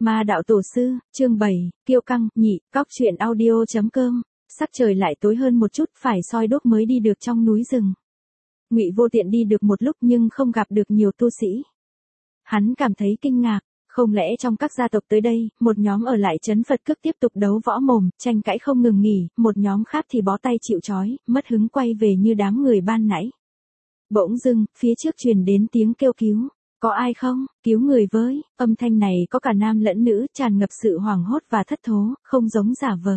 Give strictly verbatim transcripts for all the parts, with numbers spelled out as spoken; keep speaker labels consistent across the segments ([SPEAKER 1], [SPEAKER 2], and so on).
[SPEAKER 1] Ma đạo tổ sư, chương bảy, kiêu căng, nhị, cóc truyện audio.com. Sắc trời lại tối hơn một chút, phải soi đốt mới đi được trong núi rừng. Ngụy Vô Tiện đi được một lúc nhưng không gặp được nhiều tu sĩ. Hắn cảm thấy kinh ngạc, không lẽ trong các gia tộc tới đây, một nhóm ở lại trấn Phật Cước tiếp tục đấu võ mồm, tranh cãi không ngừng nghỉ, một nhóm khác thì bó tay chịu trói, mất hứng quay về như đám người ban nãy. Bỗng dưng, phía trước truyền đến tiếng kêu cứu. Có ai không, cứu người với, âm thanh này có cả nam lẫn nữ, tràn ngập sự hoảng hốt và thất thố, không giống giả vờ.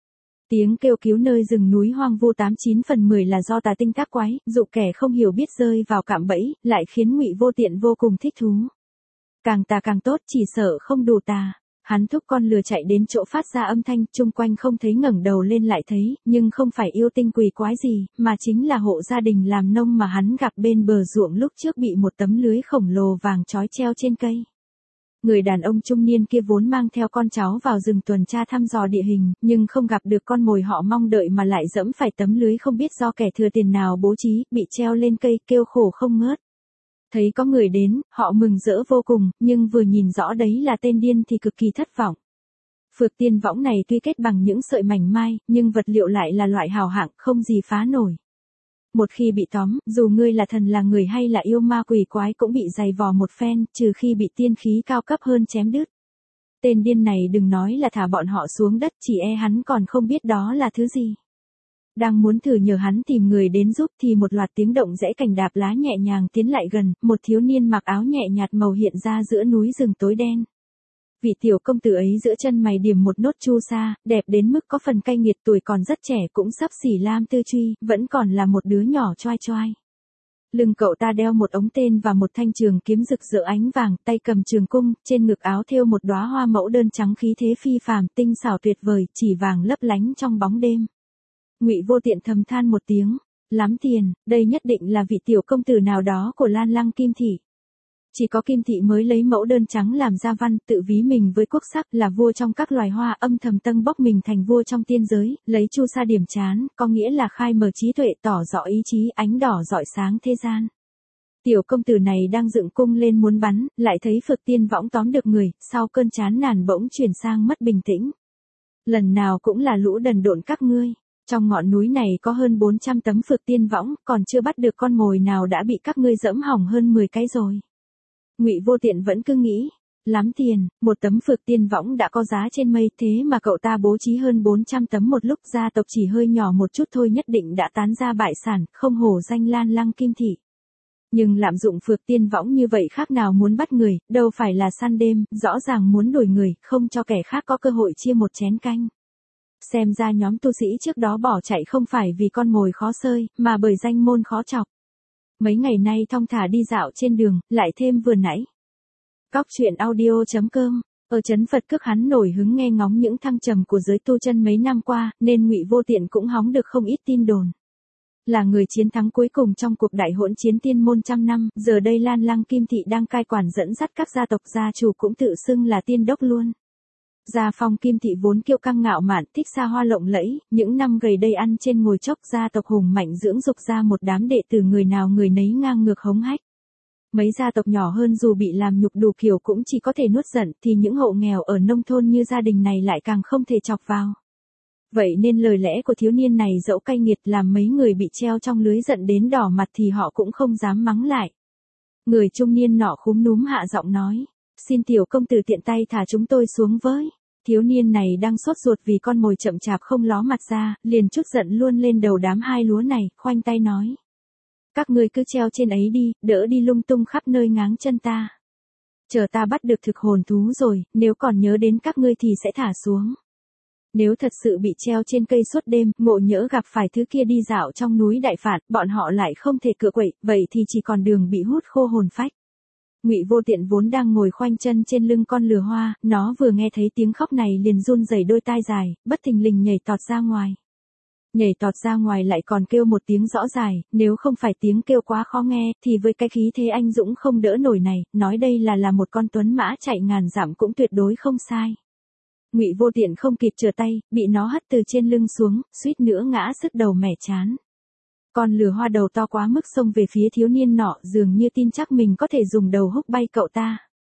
[SPEAKER 1] Tiếng kêu cứu nơi rừng núi hoang vu tám chín phần mười là do tà tinh tác quái, dụ kẻ không hiểu biết rơi vào cạm bẫy, lại khiến Ngụy Vô Tiện vô cùng thích thú. Càng tà càng tốt, chỉ sợ không đủ tà. Hắn thúc con lừa chạy đến chỗ phát ra âm thanh, chung quanh không thấy, ngẩng đầu lên lại thấy, nhưng không phải yêu tinh quỷ quái gì, mà chính là hộ gia đình làm nông mà hắn gặp bên bờ ruộng lúc trước bị một tấm lưới khổng lồ vàng trói treo trên cây. Người đàn ông trung niên kia vốn mang theo con cháu vào rừng tuần tra thăm dò địa hình, nhưng không gặp được con mồi họ mong đợi mà lại dẫm phải tấm lưới không biết do kẻ thừa tiền nào bố trí, bị treo lên cây, kêu khổ không ngớt. Thấy có người đến, họ mừng rỡ vô cùng, nhưng vừa nhìn rõ đấy là tên điên thì cực kỳ thất vọng. Phược tiên võng này tuy kết bằng những sợi mảnh mai, nhưng vật liệu lại là loại hào hạng, không gì phá nổi. Một khi bị tóm, dù ngươi là thần là người hay là yêu ma quỷ quái cũng bị giày vò một phen, trừ khi bị tiên khí cao cấp hơn chém đứt. Tên điên này đừng nói là thả bọn họ xuống đất, chỉ e hắn còn không biết đó là thứ gì. Đang muốn thử nhờ hắn tìm người đến giúp thì một loạt tiếng động rẽ cành đạp lá nhẹ nhàng tiến lại gần, một thiếu niên mặc áo nhẹ nhạt màu hiện ra giữa núi rừng tối đen. Vị tiểu công tử ấy giữa chân mày điểm một nốt chu sa, đẹp đến mức có phần cay nghiệt, tuổi còn rất trẻ cũng sắp xỉ lam tư truy, vẫn còn là một đứa nhỏ choai choai. Lưng cậu ta đeo một ống tên và một thanh trường kiếm rực rỡ ánh vàng, tay cầm trường cung, trên ngực áo thêu một đóa hoa mẫu đơn trắng khí thế phi phàm, tinh xảo tuyệt vời, chỉ vàng lấp lánh trong bóng đêm. Ngụy Vô Tiện thầm than một tiếng, lắm tiền, đây nhất định là vị tiểu công tử nào đó của Lan Lăng Kim Thị. Chỉ có Kim Thị mới lấy mẫu đơn trắng làm gia văn, tự ví mình với quốc sắc, là vua trong các loài hoa, âm thầm tâng bốc mình thành vua trong tiên giới, lấy chu sa điểm trán, có nghĩa là khai mở trí tuệ, tỏ rõ ý chí, ánh đỏ rọi sáng thế gian. Tiểu công tử này đang dựng cung lên muốn bắn, lại thấy Phược tiên võng tóm được người, sau cơn chán nản bỗng chuyển sang mất bình tĩnh. Lần nào cũng là lũ đần độn các ngươi. Trong ngọn núi này có hơn bốn trăm tấm Phược tiên võng, còn chưa bắt được con mồi nào đã bị các ngươi dẫm hỏng hơn mười cái rồi. Ngụy Vô Tiện vẫn cứ nghĩ, lắm tiền, một tấm Phược tiên võng đã có giá trên mây, thế mà cậu ta bố trí hơn bốn trăm tấm một lúc, gia tộc chỉ hơi nhỏ một chút thôi nhất định đã tán ra bại sản, không hổ danh Lan Lăng Kim Thị. Nhưng lạm dụng Phược tiên võng như vậy khác nào muốn bắt người, đâu phải là săn đêm, rõ ràng muốn đuổi người, không cho kẻ khác có cơ hội chia một chén canh. Xem ra nhóm tu sĩ trước đó bỏ chạy không phải vì con mồi khó sơi, mà bởi danh môn khó chọc. Mấy ngày nay thong thả đi dạo trên đường, lại thêm vừa nãy. Cóc truyện audio.com, ở trấn Phật Cước hắn nổi hứng nghe ngóng những thăng trầm của giới tu chân mấy năm qua, nên Ngụy Vô Tiện cũng hóng được không ít tin đồn. Là người chiến thắng cuối cùng trong cuộc đại hỗn chiến tiên môn trăm năm, giờ đây Lan Lăng Kim Thị đang cai quản dẫn dắt các gia tộc, gia chủ cũng tự xưng là tiên đốc luôn. Gia phong Kim Thị vốn kiêu căng ngạo mạn, thích xa hoa lộng lẫy, những năm gần đây ăn trên ngồi chốc, gia tộc hùng mạnh dưỡng dục ra một đám đệ tử người nào người nấy ngang ngược hống hách. Mấy gia tộc nhỏ hơn dù bị làm nhục đủ kiểu cũng chỉ có thể nuốt giận, thì những hộ nghèo ở nông thôn như gia đình này lại càng không thể chọc vào. Vậy nên lời lẽ của thiếu niên này dẫu cay nghiệt làm mấy người bị treo trong lưới giận đến đỏ mặt thì họ cũng không dám mắng lại. Người trung niên nọ khúm núm hạ giọng nói, xin tiểu công tử tiện tay thả chúng tôi xuống với. Thiếu niên này đang sốt ruột vì con mồi chậm chạp không ló mặt ra, liền chút giận luôn lên đầu đám hai lúa này, khoanh tay nói. Các ngươi cứ treo trên ấy đi, đỡ đi lung tung khắp nơi ngáng chân ta. Chờ ta bắt được thực hồn thú rồi, nếu còn nhớ đến các ngươi thì sẽ thả xuống. Nếu thật sự bị treo trên cây suốt đêm, ngộ nhỡ gặp phải thứ kia đi dạo trong núi đại phạt, bọn họ lại không thể cựa quậy, vậy thì chỉ còn đường bị hút khô hồn phách. Ngụy Vô Tiện vốn đang ngồi khoanh chân trên lưng con lừa hoa, nó vừa nghe thấy tiếng khóc này liền run rẩy đôi tai dài, bất thình lình nhảy tọt ra ngoài. Nhảy tọt ra ngoài lại còn kêu một tiếng rõ dài, nếu không phải tiếng kêu quá khó nghe, thì với cái khí thế anh dũng không đỡ nổi này, nói đây là là một con tuấn mã chạy ngàn dặm cũng tuyệt đối không sai. Ngụy Vô Tiện không kịp trở tay, bị nó hất từ trên lưng xuống, suýt nữa ngã sứt đầu mẻ chán. Con lừa hoa đầu to quá mức xông về phía thiếu niên nọ, dường như tin chắc mình có thể dùng đầu húc bay cậu ta.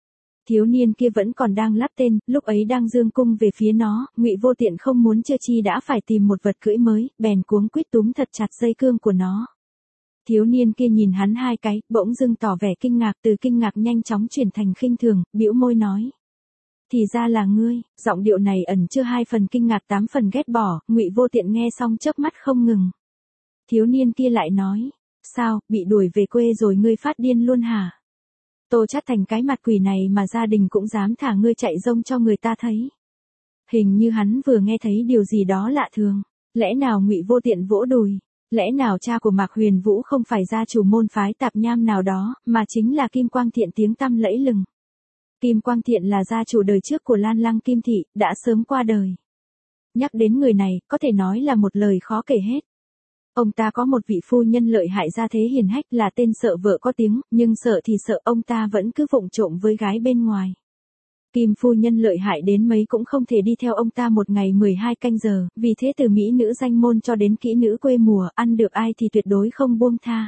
[SPEAKER 1] Thiếu niên kia vẫn còn đang lắp tên, lúc ấy đang dương cung về phía nó, Ngụy Vô Tiện không muốn chưa chi đã phải tìm một vật cưỡi mới, bèn cuống quýt túm thật chặt dây cương của nó. Thiếu niên kia nhìn hắn hai cái, bỗng dưng tỏ vẻ kinh ngạc, từ kinh ngạc nhanh chóng chuyển thành khinh thường, bĩu môi nói: "Thì ra là ngươi." Giọng điệu này ẩn chứa hai phần kinh ngạc tám phần ghét bỏ, Ngụy Vô Tiện nghe xong chớp mắt không ngừng. Thiếu niên kia lại nói: "Sao, bị đuổi về quê rồi ngươi phát điên luôn hả? Tô Chát Thành cái mặt quỷ này mà gia đình cũng dám thả ngươi chạy rông cho người ta thấy." Hình như hắn vừa nghe thấy điều gì đó lạ thường. Lẽ nào Ngụy Vô Tiện vỗ đùi? Lẽ nào cha của Mạc Huyền Vũ không phải gia chủ môn phái tạp nham nào đó, mà chính là Kim Quang Thiện tiếng tăm lẫy lừng? Kim Quang Thiện là gia chủ đời trước của Lan Lăng Kim Thị, đã sớm qua đời. Nhắc đến người này, có thể nói là một lời khó kể hết. Ông ta có một vị phu nhân lợi hại gia thế hiền hách, là tên sợ vợ có tiếng, nhưng sợ thì sợ ông ta vẫn cứ vụng trộm với gái bên ngoài. Kim phu nhân lợi hại đến mấy cũng không thể đi theo ông ta một ngày mười hai canh giờ, vì thế từ mỹ nữ danh môn cho đến kỹ nữ quê mùa, ăn được ai thì tuyệt đối không buông tha.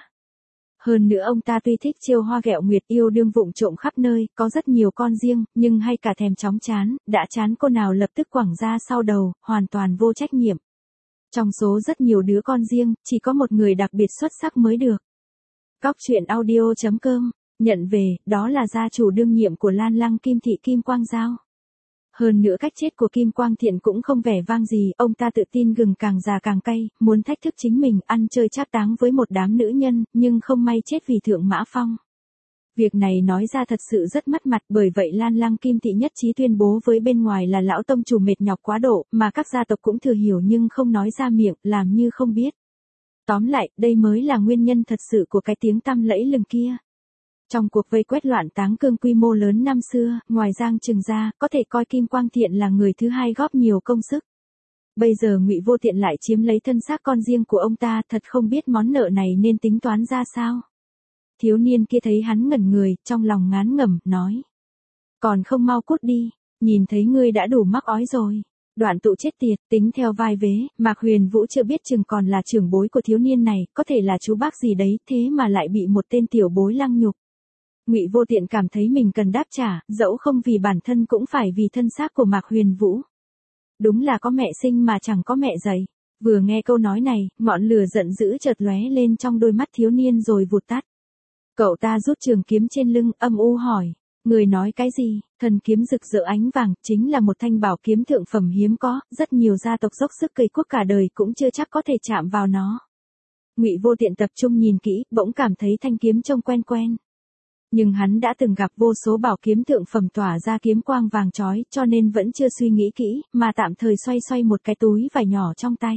[SPEAKER 1] Hơn nữa ông ta tuy thích chiêu hoa ghẹo nguyệt, yêu đương vụng trộm khắp nơi, có rất nhiều con riêng, nhưng hay cả thèm chóng chán, đã chán cô nào lập tức quẳng ra sau đầu, hoàn toàn vô trách nhiệm. Trong số rất nhiều đứa con riêng, chỉ có một người đặc biệt xuất sắc mới được. Cóc truyện audio chấm com nhận về, đó là gia chủ đương nhiệm của Lan Lăng Kim Thị Kim Quang Giao. Hơn nữa cách chết của Kim Quang Thiện cũng không vẻ vang gì, ông ta tự tin gừng càng già càng cay, muốn thách thức chính mình, ăn chơi trác táng với một đám nữ nhân, nhưng không may chết vì Thượng Mã Phong. Việc này nói ra thật sự rất mất mặt, bởi vậy Lan Lăng Kim Thị nhất trí tuyên bố với bên ngoài là lão tông chủ mệt nhọc quá độ, mà các gia tộc cũng thừa hiểu nhưng không nói ra miệng, làm như không biết. Tóm lại, đây mới là nguyên nhân thật sự của cái tiếng tăm lẫy lừng kia. Trong cuộc vây quét loạn táng cương quy mô lớn năm xưa, ngoài Giang Trừng ra, có thể coi Kim Quang Thiện là người thứ hai góp nhiều công sức. Bây giờ Ngụy Vô Tiện lại chiếm lấy thân xác con riêng của ông ta, thật không biết món nợ này nên tính toán ra sao. Thiếu niên kia thấy hắn ngẩn người, trong lòng ngán ngẩm, nói: "Còn không mau cút đi, nhìn thấy ngươi đã đủ mắc ói rồi." Đoạn tụ chết tiệt, tính theo vai vế, Mạc Huyền Vũ chưa biết chừng còn là trưởng bối của thiếu niên này, có thể là chú bác gì đấy, thế mà lại bị một tên tiểu bối lăng nhục. Ngụy Vô Tiện cảm thấy mình cần đáp trả, dẫu không vì bản thân cũng phải vì thân xác của Mạc Huyền Vũ. Đúng là có mẹ sinh mà chẳng có mẹ dạy. Vừa nghe câu nói này, ngọn lửa giận dữ chợt lóe lên trong đôi mắt thiếu niên rồi vụt tắt. Cậu ta rút trường kiếm trên lưng, âm u hỏi: "Người nói cái gì?" Thần kiếm rực rỡ ánh vàng, chính là một thanh bảo kiếm thượng phẩm hiếm có, rất nhiều gia tộc dốc sức cày cuốc cả đời cũng chưa chắc có thể chạm vào nó. Ngụy Vô Tiện tập trung nhìn kỹ, bỗng cảm thấy thanh kiếm trông quen quen. Nhưng hắn đã từng gặp vô số bảo kiếm thượng phẩm tỏa ra kiếm quang vàng chói, cho nên vẫn chưa suy nghĩ kỹ, mà tạm thời xoay xoay một cái túi vải nhỏ trong tay.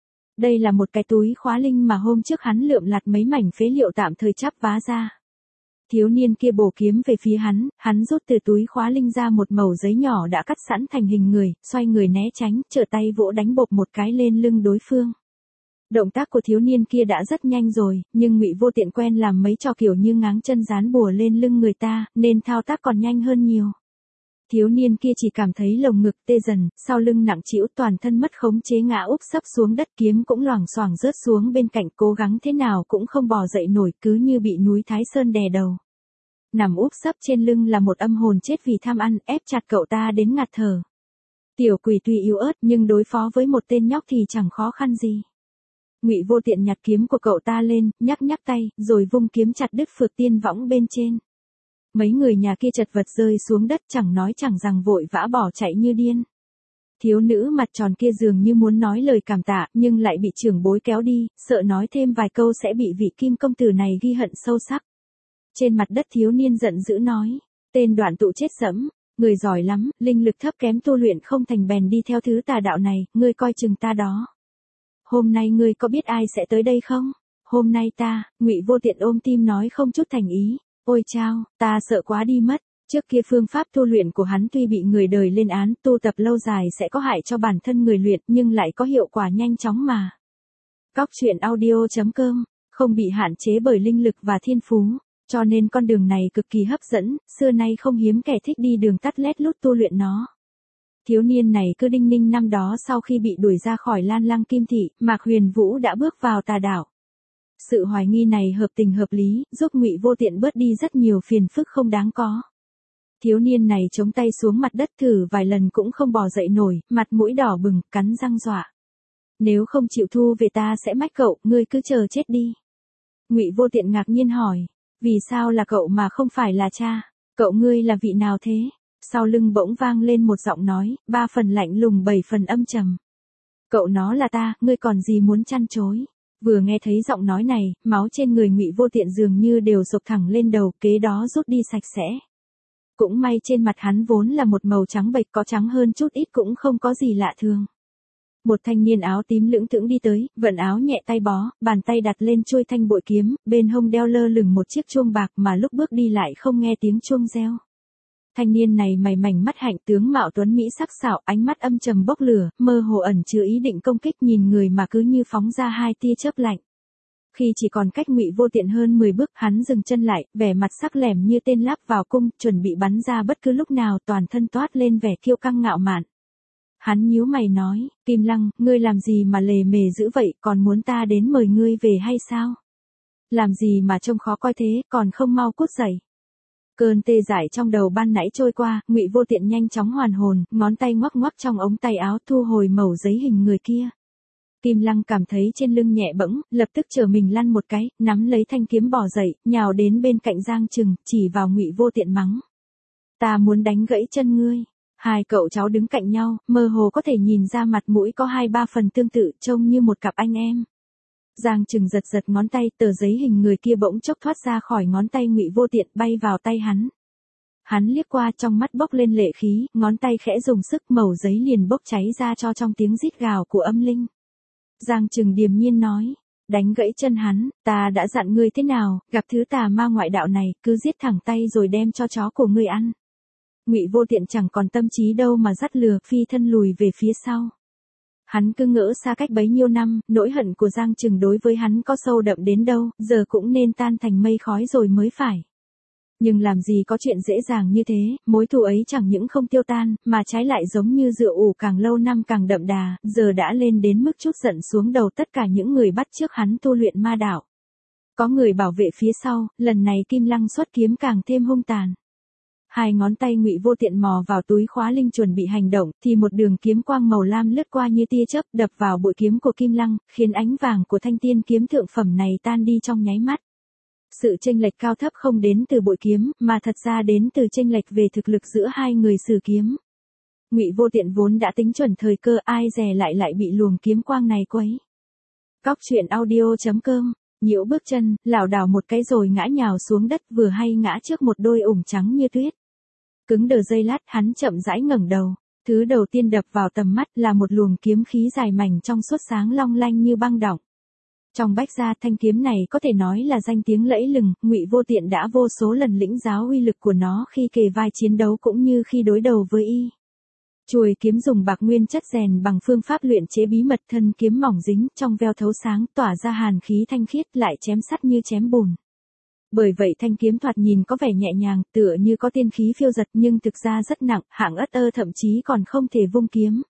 [SPEAKER 1] Đây là một cái túi khóa linh mà hôm trước hắn lượm lặt mấy mảnh phế liệu tạm thời chắp vá ra. Thiếu niên kia bổ kiếm về phía hắn, hắn rút từ túi khóa linh ra một mẩu giấy nhỏ đã cắt sẵn thành hình người, xoay người né tránh, trở tay vỗ đánh bộp một cái lên lưng đối phương. Động tác của thiếu niên kia đã rất nhanh rồi, nhưng Ngụy Vô Tiện quen làm mấy trò kiểu như ngáng chân dán bùa lên lưng người ta, nên thao tác còn nhanh hơn nhiều. Thiếu niên kia chỉ cảm thấy lồng ngực tê dần, sau lưng nặng trĩu, toàn thân mất khống chế ngã úp sấp xuống đất, kiếm cũng loảng xoảng rớt xuống bên cạnh, cố gắng thế nào cũng không bò dậy nổi, cứ như bị núi Thái Sơn đè đầu. Nằm úp sấp trên lưng là một âm hồn chết vì tham ăn, ép chặt cậu ta đến ngạt thở. Tiểu quỷ tuy yếu ớt nhưng đối phó với một tên nhóc thì chẳng khó khăn gì. Ngụy Vô Tiện nhặt kiếm của cậu ta lên, nhắc nhắc tay, rồi vung kiếm chặt đứt phược tiên võng bên trên. Mấy người nhà kia chật vật rơi xuống đất, chẳng nói chẳng rằng vội vã bỏ chạy như điên. Thiếu nữ mặt tròn kia dường như muốn nói lời cảm tạ, nhưng lại bị trưởng bối kéo đi, sợ nói thêm vài câu sẽ bị vị Kim công tử này ghi hận sâu sắc. Trên mặt đất thiếu niên giận dữ nói: "Tên đoạn tụ chết dẫm, người giỏi lắm, linh lực thấp kém tu luyện không thành bèn đi theo thứ tà đạo này, ngươi coi chừng ta đó. Hôm nay ngươi có biết ai sẽ tới đây không?" "Hôm nay ta." Ngụy Vô Tiện ôm tim nói không chút thành ý. "Ôi chao, ta sợ quá đi mất." Trước kia phương pháp tu luyện của hắn tuy bị người đời lên án, tu tập lâu dài sẽ có hại cho bản thân người luyện, nhưng lại có hiệu quả nhanh chóng mà. Cóc truyện audio chấm com không bị hạn chế bởi linh lực và thiên phú, cho nên con đường này cực kỳ hấp dẫn, xưa nay không hiếm kẻ thích đi đường tắt lét lút tu luyện nó. Thiếu niên này cứ đinh ninh năm đó sau khi bị đuổi ra khỏi Lan Lăng Kim Thị, Mạc Huyền Vũ đã bước vào tà đạo. Sự hoài nghi này hợp tình hợp lý, giúp Ngụy Vô Tiện bớt đi rất nhiều phiền phức không đáng có. Thiếu niên này chống tay xuống mặt đất thử vài lần cũng không bò dậy nổi, mặt mũi đỏ bừng, cắn răng dọa. Nếu không chịu thu về ta sẽ mách cậu, ngươi cứ chờ chết đi. Ngụy Vô Tiện ngạc nhiên hỏi, vì sao là cậu mà không phải là cha, cậu ngươi là vị nào thế? Sau lưng bỗng vang lên một giọng nói, ba phần lạnh lùng bảy phần âm trầm. Cậu nó là ta, ngươi còn gì muốn chăn chối? Vừa nghe thấy giọng nói này, máu trên người Ngụy Vô Tiện dường như đều sộc thẳng lên đầu, kế đó rút đi sạch sẽ. Cũng may trên mặt hắn vốn là một màu trắng bệch, có trắng hơn chút ít cũng không có gì lạ thường. Một thanh niên áo tím lững thững đi tới, vận áo nhẹ tay bó, bàn tay đặt lên chuôi thanh bội kiếm, bên hông đeo lơ lửng một chiếc chuông bạc mà lúc bước đi lại không nghe tiếng chuông reo. Thanh niên này mày mảnh mắt hạnh, tướng mạo tuấn mỹ sắc sảo, ánh mắt âm trầm bốc lửa, mơ hồ ẩn chứa ý định công kích, nhìn người mà cứ như phóng ra hai tia chớp lạnh. Khi chỉ còn cách Ngụy Vô Tiện hơn mười bước, hắn dừng chân lại, vẻ mặt sắc lẻm như tên lắp vào cung, chuẩn bị bắn ra bất cứ lúc nào, toàn thân toát lên vẻ kiêu căng ngạo mạn. Hắn nhíu mày nói, Kim Lăng, ngươi làm gì mà lề mề dữ vậy, còn muốn ta đến mời ngươi về hay sao? Làm gì mà trông khó coi thế, còn không mau cút dậy. Cơn tê dại trong đầu ban nãy trôi qua, Ngụy Vô Tiện nhanh chóng hoàn hồn, ngón tay ngoắc ngoắc trong ống tay áo thu hồi mẩu giấy hình người kia. Kim Lăng cảm thấy trên lưng nhẹ bẫng, lập tức trở mình lăn một cái, nắm lấy thanh kiếm bò dậy, nhào đến bên cạnh Giang Trừng, chỉ vào Ngụy Vô Tiện mắng. Ta muốn đánh gãy chân ngươi. Hai cậu cháu đứng cạnh nhau, mơ hồ có thể nhìn ra mặt mũi có hai ba phần tương tự, trông như một cặp anh em. Giang Trừng giật giật ngón tay, tờ giấy hình người kia bỗng chốc thoát ra khỏi ngón tay Ngụy Vô Tiện, bay vào tay hắn. Hắn liếc qua, trong mắt bốc lên lệ khí, ngón tay khẽ dùng sức, mẩu giấy liền bốc cháy ra cho trong tiếng rít gào của âm linh. Giang Trừng điềm nhiên nói, đánh gãy chân hắn, ta đã dặn ngươi thế nào, gặp thứ tà ma ngoại đạo này, cứ giết thẳng tay rồi đem cho chó của ngươi ăn. Ngụy Vô Tiện chẳng còn tâm trí đâu mà dắt lừa, phi thân lùi về phía sau. Hắn cứ ngỡ xa cách bấy nhiêu năm, nỗi hận của Giang Trừng đối với hắn có sâu đậm đến đâu, giờ cũng nên tan thành mây khói rồi mới phải. Nhưng làm gì có chuyện dễ dàng như thế, mối thù ấy chẳng những không tiêu tan, mà trái lại giống như rượu ủ càng lâu năm càng đậm đà, giờ đã lên đến mức trút giận xuống đầu tất cả những người bắt chước hắn tu luyện ma đạo. Có người bảo vệ phía sau, lần này Kim Lăng xuất kiếm càng thêm hung tàn. Hai ngón tay Ngụy Vô Tiện mò vào túi khóa linh chuẩn bị hành động, thì một đường kiếm quang màu lam lướt qua như tia chớp, đập vào bội kiếm của Kim Lăng, khiến ánh vàng của thanh tiên kiếm thượng phẩm này tan đi trong nháy mắt. Sự chênh lệch cao thấp không đến từ bội kiếm, mà thật ra đến từ chênh lệch về thực lực giữa hai người sử kiếm. Ngụy Vô Tiện vốn đã tính chuẩn thời cơ, ai dè lại lại bị luồng kiếm quang này quấy. Cóc truyện audio chấm com. Nhiễu bước chân, lảo đảo một cái rồi ngã nhào xuống đất, vừa hay ngã trước một đôi ủng trắng như tuyết. Cứng đờ giây lát, hắn chậm rãi ngẩng đầu. Thứ đầu tiên đập vào tầm mắt là một luồng kiếm khí dài mảnh trong suốt sáng long lanh như băng đọng. Trong Bách Gia, thanh kiếm này có thể nói là danh tiếng lẫy lừng, Ngụy Vô Tiện đã vô số lần lĩnh giáo uy lực của nó khi kề vai chiến đấu cũng như khi đối đầu với y. Chuôi kiếm dùng bạc nguyên chất rèn bằng phương pháp luyện chế bí mật, thân kiếm mỏng dính, trong veo thấu sáng, tỏa ra hàn khí thanh khiết, lại chém sắt như chém bùn. Bởi vậy thanh kiếm thoạt nhìn có vẻ nhẹ nhàng, tựa như có tiên khí phiêu dật, nhưng thực ra rất nặng, hạng ất ơ thậm chí còn không thể vung kiếm.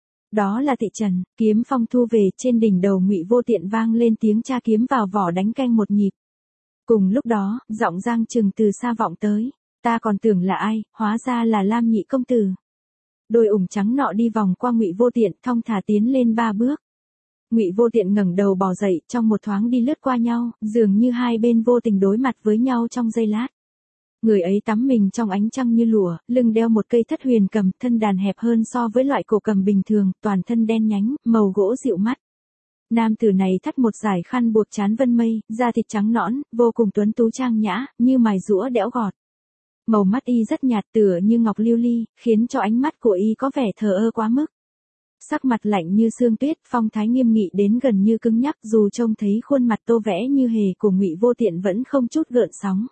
[SPEAKER 1] Đó là Thị Trần, kiếm phong thu về, trên đỉnh đầu Ngụy Vô Tiện vang lên tiếng tra kiếm vào vỏ đánh canh một nhịp. Cùng lúc đó, giọng Giang Trừng từ xa vọng tới, ta còn tưởng là ai, hóa ra là Lam nhị công tử. Đôi ủng trắng nọ đi vòng qua Ngụy Vô Tiện, thong thả tiến lên ba bước. Ngụy Vô Tiện ngẩng đầu bò dậy, trong một thoáng đi lướt qua nhau, dường như hai bên vô tình đối mặt với nhau trong giây lát. Người ấy tắm mình trong ánh trăng như lụa, lưng đeo một cây thất huyền cầm, thân đàn hẹp hơn so với loại cổ cầm bình thường, toàn thân đen nhánh, màu gỗ dịu mắt. Nam tử này thắt một dải khăn buộc trán vân mây, da thịt trắng nõn, vô cùng tuấn tú trang nhã, như mài rũa đẽo gọt. Màu mắt y rất nhạt, tựa như ngọc lưu ly, khiến cho ánh mắt của y có vẻ thờ ơ quá mức. Sắc mặt lạnh như sương tuyết, phong thái nghiêm nghị đến gần như cứng nhắc, dù trông thấy khuôn mặt tô vẽ như hề của Ngụy Vô Tiện vẫn không chút gợn sóng.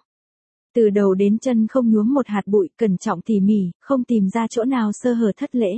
[SPEAKER 1] Từ đầu đến chân không nhuốm một hạt bụi, cẩn trọng tỉ mỉ, không tìm ra chỗ nào sơ hở thất lễ.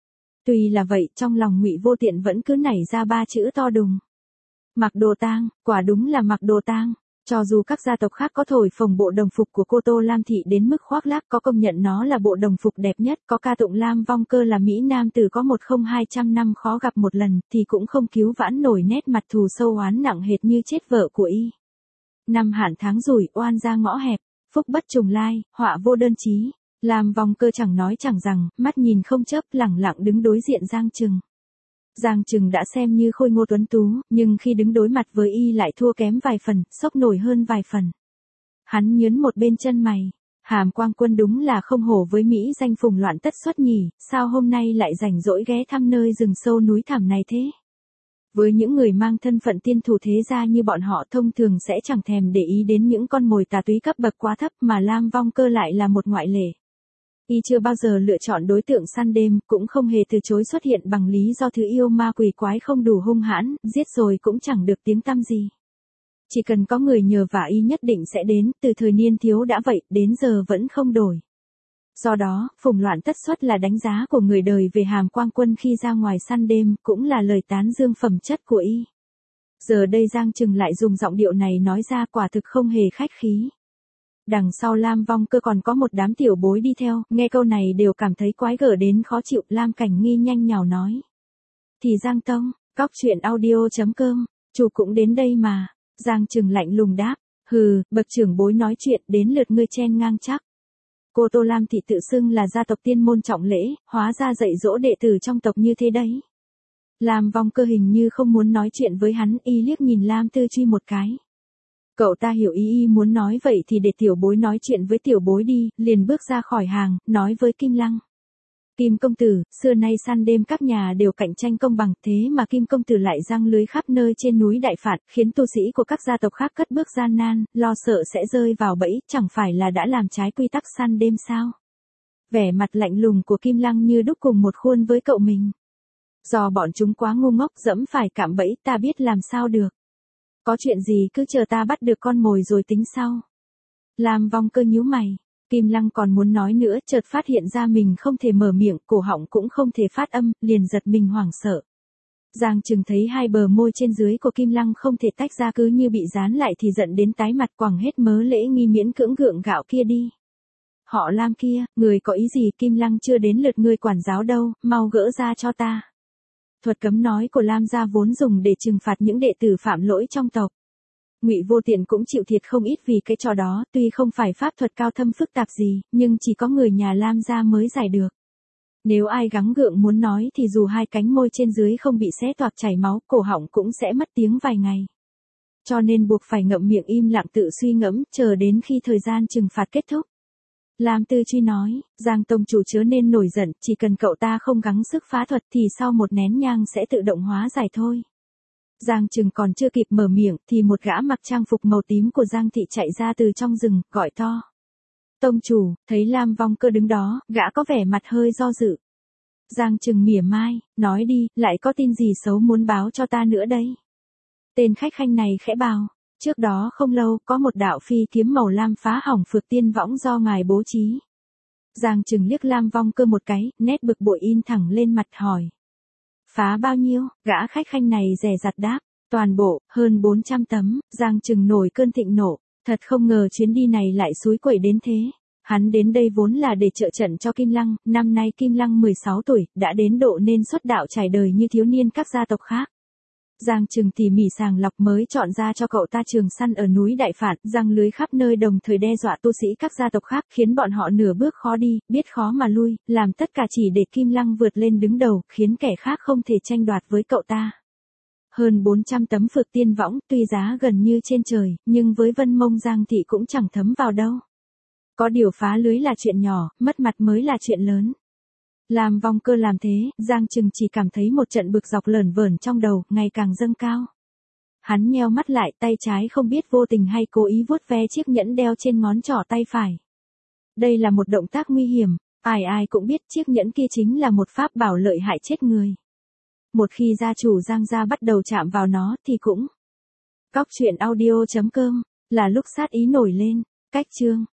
[SPEAKER 1] Tuy là vậy, trong lòng Ngụy Vô Tiện vẫn cứ nảy ra ba chữ to đùng. Mặc đồ tang, quả đúng là mặc đồ tang. Cho dù các gia tộc khác có thổi phồng bộ đồng phục của cô Tô Lam Thị đến mức khoác lác, có công nhận nó là bộ đồng phục đẹp nhất, có ca tụng Lam Vong Cơ là Mỹ Nam tử có một không hai trăm năm khó gặp một lần, thì cũng không cứu vãn nổi nét mặt thù sâu oán nặng hệt như chết vợ của y. Năm hạn tháng rủi, oan gia ngõ hẹp, phúc bất trùng lai, họa vô đơn chí. Lam Vong Cơ chẳng nói chẳng rằng, mắt nhìn không chớp, lẳng lặng đứng đối diện Giang Trừng. Giang Trừng đã xem như khôi ngô tuấn tú, nhưng khi đứng đối mặt với y lại thua kém vài phần, sốc nổi hơn vài phần. Hắn nhướn một bên chân mày. Hàm Quang Quân đúng là không hổ với Mỹ danh phùng loạn tất xuất nhỉ, sao hôm nay lại rảnh rỗi ghé thăm nơi rừng sâu núi thẳm này thế? Với những người mang thân phận tiên thủ thế gia như bọn họ thông thường sẽ chẳng thèm để ý đến những con mồi tà túy cấp bậc quá thấp, mà Lam Vong Cơ lại là một ngoại lệ. Y chưa bao giờ lựa chọn đối tượng săn đêm, cũng không hề từ chối xuất hiện bằng lý do thứ yêu ma quỷ quái không đủ hung hãn, giết rồi cũng chẳng được tiếng tăm gì. Chỉ cần có người nhờ vả y nhất định sẽ đến, từ thời niên thiếu đã vậy, đến giờ vẫn không đổi. Do đó, phùng loạn tất xuất là đánh giá của người đời về Hàm Quang Quân khi ra ngoài săn đêm, cũng là lời tán dương phẩm chất của y. Giờ đây Giang Trừng lại dùng giọng điệu này nói ra, quả thực không hề khách khí. Đằng sau Lam Vong Cơ còn có một đám tiểu bối đi theo, nghe câu này đều cảm thấy quái gở đến khó chịu. Lam Cảnh Nghi nhanh nhào nói. Thì Giang Tông, cóc truyện audio chấm com, chủ cũng đến đây mà. Giang Trừng lạnh lùng đáp, hừ, bậc trưởng bối nói chuyện, đến lượt ngươi chen ngang chắc. Cô Tô Lam Thị tự xưng là gia tộc tiên môn trọng lễ, hóa ra dạy dỗ đệ tử trong tộc như thế đấy. Lam Vong Cơ hình như không muốn nói chuyện với hắn, y liếc nhìn Lam Tư Truy một cái. Cậu ta hiểu ý y muốn nói vậy thì để tiểu bối nói chuyện với tiểu bối đi, liền bước ra khỏi hàng, nói với Kim Lăng. Kim công tử, xưa nay săn đêm các nhà đều cạnh tranh công bằng, thế mà Kim công tử lại giăng lưới khắp nơi trên núi Đại Phạt, khiến tu sĩ của các gia tộc khác cất bước gian nan, lo sợ sẽ rơi vào bẫy, chẳng phải là đã làm trái quy tắc săn đêm sao? Vẻ mặt lạnh lùng của Kim Lăng như đúc cùng một khuôn với cậu mình. Do bọn chúng quá ngu ngốc, dẫm phải cạm bẫy, ta biết làm sao được. Có chuyện gì cứ chờ ta bắt được con mồi rồi tính sau. Lam Vong Cơ nhíu mày. Kim Lăng còn muốn nói nữa, chợt phát hiện ra mình không thể mở miệng, cổ họng cũng không thể phát âm, liền giật mình hoảng sợ. Giang Trừng thấy hai bờ môi trên dưới của Kim Lăng không thể tách ra, cứ như bị dán lại thì giận đến tái mặt, quẳng hết mớ lễ nghi miễn cưỡng gượng gạo kia đi. Họ Lam kia, người có ý gì? Kim Lăng chưa đến lượt ngươi quản giáo đâu, mau gỡ ra cho ta. Thuật cấm nói của Lam gia vốn dùng để trừng phạt những đệ tử phạm lỗi trong tộc. Ngụy Vô Tiện cũng chịu thiệt không ít vì cái trò đó, tuy không phải pháp thuật cao thâm phức tạp gì, nhưng chỉ có người nhà Lam gia mới giải được. Nếu ai gắng gượng muốn nói thì dù hai cánh môi trên dưới không bị xé toạc chảy máu, cổ họng cũng sẽ mất tiếng vài ngày. Cho nên buộc phải ngậm miệng im lặng tự suy ngẫm, chờ đến khi thời gian trừng phạt kết thúc. Lam Tư Truy nói, Giang tông chủ chớ nên nổi giận, chỉ cần cậu ta không gắng sức phá thuật thì sau một nén nhang sẽ tự động hóa giải thôi. Giang Trừng còn chưa kịp mở miệng thì một gã mặc trang phục màu tím của Giang Thị chạy ra từ trong rừng, gọi to. Tông chủ, thấy Lam Vong Cơ đứng đó, gã có vẻ mặt hơi do dự. Giang Trừng mỉa mai, nói đi, lại có tin gì xấu muốn báo cho ta nữa đây? Tên khách khanh này khẽ bào. Trước đó không lâu, có một đạo phi kiếm màu lam phá hỏng Phược Tiên Võng do ngài bố trí. Giang Trừng liếc Lam Vong Cơ một cái, nét bực bội in thẳng lên mặt hỏi. Phá bao nhiêu? Gã khách khanh này dè dặt đáp. Toàn bộ, hơn bốn trăm tấm. Giang Trừng nổi cơn thịnh nộ. Thật không ngờ chuyến đi này lại xúi quẩy đến thế. Hắn đến đây vốn là để trợ trận cho Kim Lăng. Năm nay Kim Lăng mười sáu tuổi, đã đến độ nên xuất đạo trải đời như thiếu niên các gia tộc khác. Giang Trừng tỉ mỉ sàng lọc mới chọn ra cho cậu ta trường săn ở núi Đại Phạt, giăng lưới khắp nơi đồng thời đe dọa tu sĩ các gia tộc khác, khiến bọn họ nửa bước khó đi, biết khó mà lui, làm tất cả chỉ để Kim Lăng vượt lên đứng đầu, khiến kẻ khác không thể tranh đoạt với cậu ta. Hơn bốn trăm tấm Phược Tiên Võng, tuy giá gần như trên trời, nhưng với Vân Mông Giang Thị cũng chẳng thấm vào đâu. Có điều phá lưới là chuyện nhỏ, mất mặt mới là chuyện lớn. Lam Vong Cơ làm thế, Giang Trừng chỉ cảm thấy một trận bực dọc lởn vởn trong đầu, ngày càng dâng cao. Hắn nheo mắt lại, tay trái không biết vô tình hay cố ý vuốt ve chiếc nhẫn đeo trên ngón trỏ tay phải. Đây là một động tác nguy hiểm, ai ai cũng biết chiếc nhẫn kia chính là một pháp bảo lợi hại chết người. Một khi gia chủ Giang gia bắt đầu chạm vào nó thì cũng. Cóc truyện audio chấm com, là lúc sát ý nổi lên, cách chương.